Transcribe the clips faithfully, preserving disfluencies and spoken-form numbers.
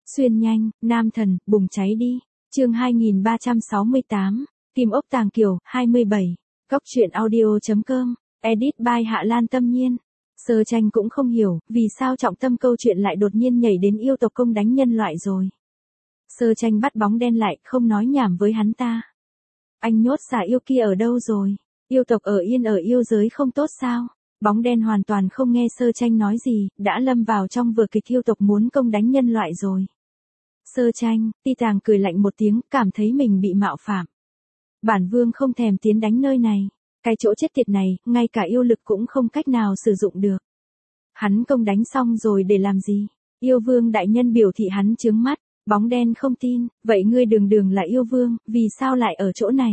Xuyên nhanh, nam thần, bùng cháy đi. Chương hai nghìn ba trăm sáu mươi tám, Kim ốc Tàng Kiều, hai mươi bảy. Góc truyện audio chấm com, edit by Hạ Lan Tâm Nhiên. Sơ Tranh cũng không hiểu, vì sao trọng tâm câu chuyện lại đột nhiên nhảy đến yêu tộc công đánh nhân loại rồi. Sơ Tranh bắt bóng đen lại, không nói nhảm với hắn ta. Anh nhốt xà yêu kia ở đâu rồi? Yêu tộc ở yên ở yêu giới không tốt sao? Bóng đen hoàn toàn không nghe Sơ Tranh nói gì, đã lâm vào trong vở kịch yêu tộc muốn công đánh nhân loại rồi. Sơ Tranh, Ti Tàng cười lạnh một tiếng, cảm thấy mình bị mạo phạm. Bản vương không thèm tiến đánh nơi này. Cái chỗ chết tiệt này, ngay cả yêu lực cũng không cách nào sử dụng được. Hắn công đánh xong rồi để làm gì? Yêu vương đại nhân biểu thị hắn chướng mắt. Bóng đen không tin, vậy ngươi đường đường là yêu vương, vì sao lại ở chỗ này?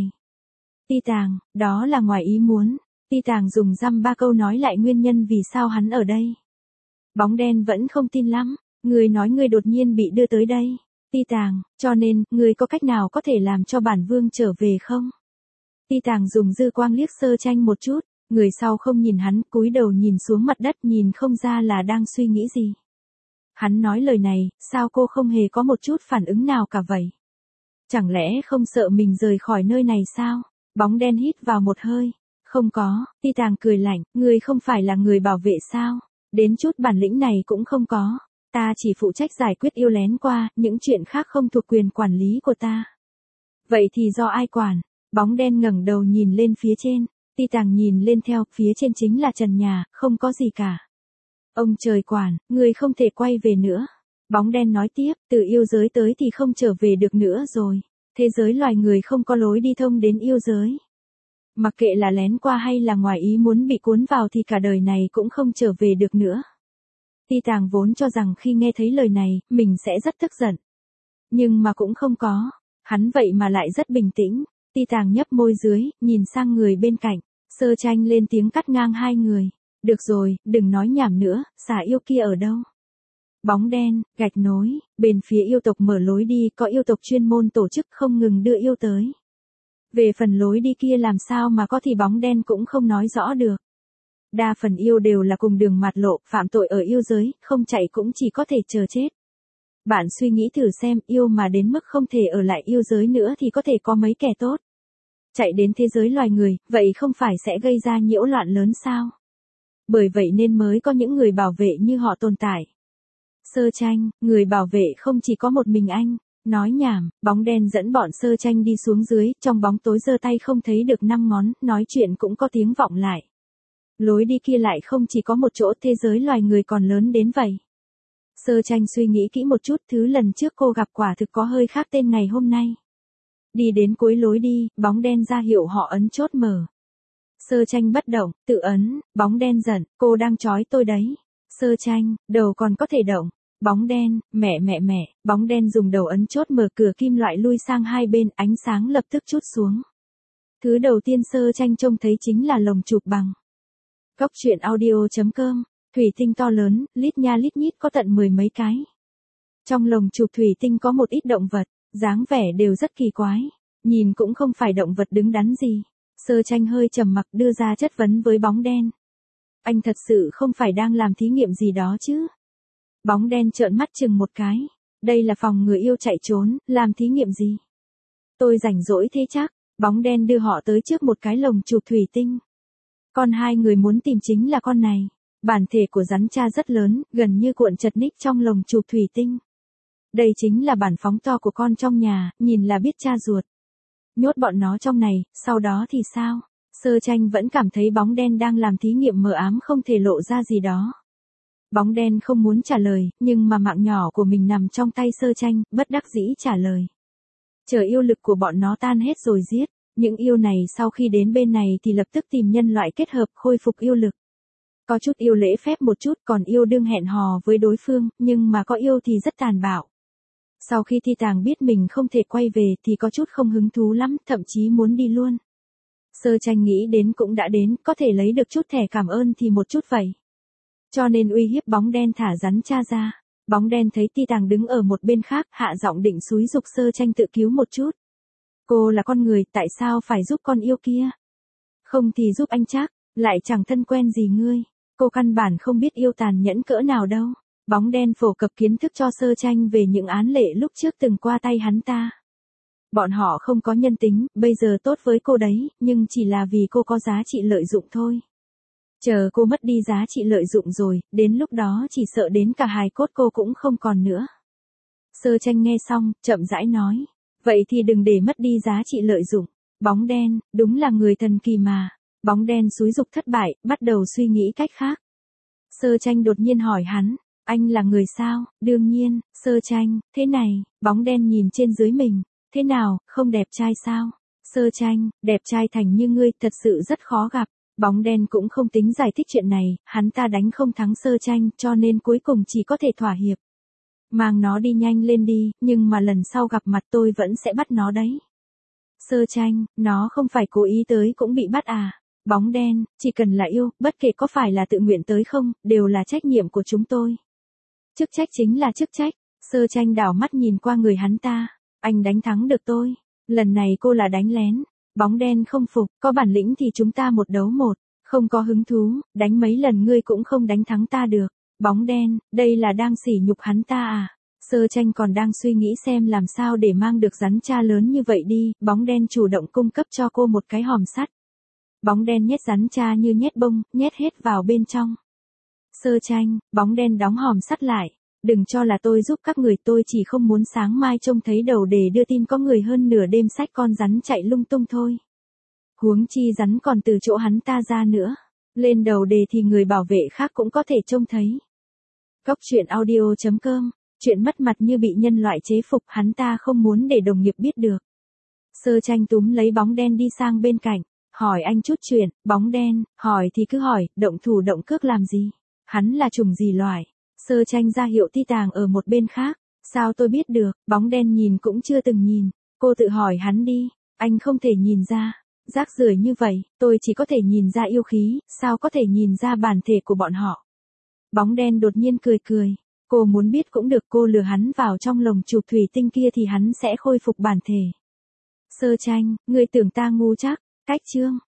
Ti Tàng, đó là ngoài ý muốn. Ti Tàng dùng dăm ba câu nói lại nguyên nhân vì sao hắn ở đây. Bóng đen vẫn không tin lắm, ngươi nói ngươi đột nhiên bị đưa tới đây. Ti Tàng, cho nên, ngươi có cách nào có thể làm cho bản vương trở về không? Ti Tàng dùng dư quang liếc Sơ Tranh một chút, người sau không nhìn hắn, cúi đầu nhìn xuống mặt đất nhìn không ra là đang suy nghĩ gì. Hắn nói lời này, sao cô không hề có một chút phản ứng nào cả vậy? Chẳng lẽ không sợ mình rời khỏi nơi này sao? Bóng đen hít vào một hơi. Không có, Ti Tàng cười lạnh, ngươi không phải là người bảo vệ sao? Đến chút bản lĩnh này cũng không có. Ta chỉ phụ trách giải quyết yêu lén qua, những chuyện khác không thuộc quyền quản lý của ta. Vậy thì do ai quản? Bóng đen ngẩng đầu nhìn lên phía trên. Ti Tàng nhìn lên theo, phía trên chính là trần nhà, không có gì cả. Ông trời quản, người không thể quay về nữa. Bóng đen nói tiếp, từ yêu giới tới thì không trở về được nữa rồi. Thế giới loài người không có lối đi thông đến yêu giới. Mặc kệ là lén qua hay là ngoài ý muốn bị cuốn vào thì cả đời này cũng không trở về được nữa. Ti Tàng vốn cho rằng khi nghe thấy lời này, mình sẽ rất tức giận. Nhưng mà cũng không có. Hắn vậy mà lại rất bình tĩnh. Ti Tàng nhấp môi dưới, nhìn sang người bên cạnh. Sơ Tranh lên tiếng cắt ngang hai người. Được rồi, đừng nói nhảm nữa, xà yêu kia ở đâu? Bóng đen, gạch nối, bên phía yêu tộc mở lối đi, có yêu tộc chuyên môn tổ chức không ngừng đưa yêu tới. Về phần lối đi kia làm sao mà có thì bóng đen cũng không nói rõ được. Đa phần yêu đều là cùng đường mạt lộ, phạm tội ở yêu giới, không chạy cũng chỉ có thể chờ chết. Bạn suy nghĩ thử xem, yêu mà đến mức không thể ở lại yêu giới nữa thì có thể có mấy kẻ tốt. Chạy đến thế giới loài người, vậy không phải sẽ gây ra nhiễu loạn lớn sao? Bởi vậy nên mới có những người bảo vệ như họ tồn tại. Sơ Tranh, người bảo vệ không chỉ có một mình anh. Nói nhảm, bóng đen dẫn bọn Sơ Tranh đi xuống dưới, trong bóng tối giơ tay không thấy được năm ngón, nói chuyện cũng có tiếng vọng lại. Lối đi kia lại không chỉ có một chỗ, thế giới loài người còn lớn đến vậy. Sơ Tranh suy nghĩ kỹ một chút, thứ lần trước cô gặp quả thực có hơi khác tên ngày hôm nay. Đi đến cuối lối đi, bóng đen ra hiệu họ ấn chốt mở. Sơ Tranh bất động, tự ấn, bóng đen giận, cô đang trói tôi đấy. Sơ Tranh, đầu còn có thể động. Bóng đen, mẹ mẹ mẹ, bóng đen dùng đầu ấn chốt mở cửa kim loại lui sang hai bên, ánh sáng lập tức trút xuống. Thứ đầu tiên Sơ Tranh trông thấy chính là lồng chụp bằng. Góc truyện audio chấm com, thủy tinh to lớn, lít nha lít nhít có tận mười mấy cái. Trong lồng chụp thủy tinh có một ít động vật, dáng vẻ đều rất kỳ quái. Nhìn cũng không phải động vật đứng đắn gì. Sơ Tranh hơi trầm mặc đưa ra chất vấn với bóng đen. Anh thật sự không phải đang làm thí nghiệm gì đó chứ? Bóng đen trợn mắt chừng một cái. Đây là phòng người yêu chạy trốn, làm thí nghiệm gì? Tôi rảnh rỗi thế chắc. Bóng đen đưa họ tới trước một cái lồng chụp thủy tinh. Con hai người muốn tìm chính là con này. Bản thể của rắn cha rất lớn, gần như cuộn chật ních trong lồng chụp thủy tinh. Đây chính là bản phóng to của con trong nhà, nhìn là biết cha ruột. Nhốt bọn nó trong này, sau đó thì sao? Sơ Tranh vẫn cảm thấy bóng đen đang làm thí nghiệm mờ ám không thể lộ ra gì đó. Bóng đen không muốn trả lời, nhưng mà mạng nhỏ của mình nằm trong tay Sơ Tranh, bất đắc dĩ trả lời. Chờ yêu lực của bọn nó tan hết rồi giết. Những yêu này sau khi đến bên này thì lập tức tìm nhân loại kết hợp khôi phục yêu lực. Có chút yêu lễ phép một chút, còn yêu đương hẹn hò với đối phương, nhưng mà có yêu thì rất tàn bạo. Sau khi Ti Tàng biết mình không thể quay về thì có chút không hứng thú lắm, thậm chí muốn đi luôn. Sơ Tranh nghĩ đến cũng đã đến, có thể lấy được chút thẻ cảm ơn thì một chút vậy. Cho nên uy hiếp bóng đen thả rắn cha ra. Bóng đen thấy Ti Tàng đứng ở một bên khác, hạ giọng định xúi giục Sơ Tranh tự cứu một chút. Cô là con người, tại sao phải giúp con yêu kia? Không thì giúp anh chắc, lại chẳng thân quen gì ngươi. Cô căn bản không biết yêu tàn nhẫn cỡ nào đâu. Bóng đen phổ cập kiến thức cho Sơ Tranh về những án lệ lúc trước từng qua tay hắn ta. Bọn họ không có nhân tính, bây giờ tốt với cô đấy, nhưng chỉ là vì cô có giá trị lợi dụng thôi. Chờ cô mất đi giá trị lợi dụng rồi, đến lúc đó chỉ sợ đến cả hài cốt cô cũng không còn nữa. Sơ Tranh nghe xong, chậm rãi nói. Vậy thì đừng để mất đi giá trị lợi dụng. Bóng đen, đúng là người thần kỳ mà. Bóng đen xúi dục thất bại, bắt đầu suy nghĩ cách khác. Sơ Tranh đột nhiên hỏi hắn. Anh là người sao? Đương nhiên, Sơ Tranh, thế này, bóng đen nhìn trên dưới mình. Thế nào, không đẹp trai sao? Sơ Tranh, đẹp trai thành như ngươi thật sự rất khó gặp. Bóng đen cũng không tính giải thích chuyện này, hắn ta đánh không thắng Sơ Tranh cho nên cuối cùng chỉ có thể thỏa hiệp. Mang nó đi nhanh lên đi, nhưng mà lần sau gặp mặt tôi vẫn sẽ bắt nó đấy. Sơ Tranh, nó không phải cố ý tới cũng bị bắt à? Bóng đen, chỉ cần là yêu, bất kể có phải là tự nguyện tới không, đều là trách nhiệm của chúng tôi. Chức trách chính là chức trách. Sơ Tranh đảo mắt nhìn qua người hắn ta. Anh đánh thắng được tôi. Lần này cô là đánh lén. Bóng đen không phục, có bản lĩnh thì chúng ta một đấu một. Không có hứng thú, đánh mấy lần ngươi cũng không đánh thắng ta được. Bóng đen, đây là đang sỉ nhục hắn ta à? Sơ Tranh còn đang suy nghĩ xem làm sao để mang được rắn cha lớn như vậy đi. Bóng đen chủ động cung cấp cho cô một cái hòm sắt. Bóng đen nhét rắn cha như nhét bông, nhét hết vào bên trong. Sơ Tranh, bóng đen đóng hòm sắt lại. Đừng cho là tôi giúp các người, tôi chỉ không muốn sáng mai trông thấy đầu đề đưa tin có người hơn nửa đêm xách con rắn chạy lung tung thôi. Huống chi rắn còn từ chỗ hắn ta ra nữa. Lên đầu đề thì người bảo vệ khác cũng có thể trông thấy. Góc truyện audio chấm com, chuyện mất mặt như bị nhân loại chế phục hắn ta không muốn để đồng nghiệp biết được. Sơ Tranh túm lấy bóng đen đi sang bên cạnh, hỏi anh chút chuyện. Bóng đen, hỏi thì cứ hỏi, động thủ động cước làm gì? Hắn là chủng gì loại? Sơ Tranh ra hiệu Ti Tàng ở một bên khác. Sao tôi biết được? Bóng đen nhìn cũng chưa từng nhìn. Cô tự hỏi hắn đi. Anh không thể nhìn ra. Rác rưởi như vậy, tôi chỉ có thể nhìn ra yêu khí, sao có thể nhìn ra bản thể của bọn họ? Bóng đen đột nhiên cười cười. Cô muốn biết cũng được, cô lừa hắn vào trong lồng chụp thủy tinh kia thì hắn sẽ khôi phục bản thể. Sơ Tranh, ngươi tưởng ta ngu chắc? Cách chương.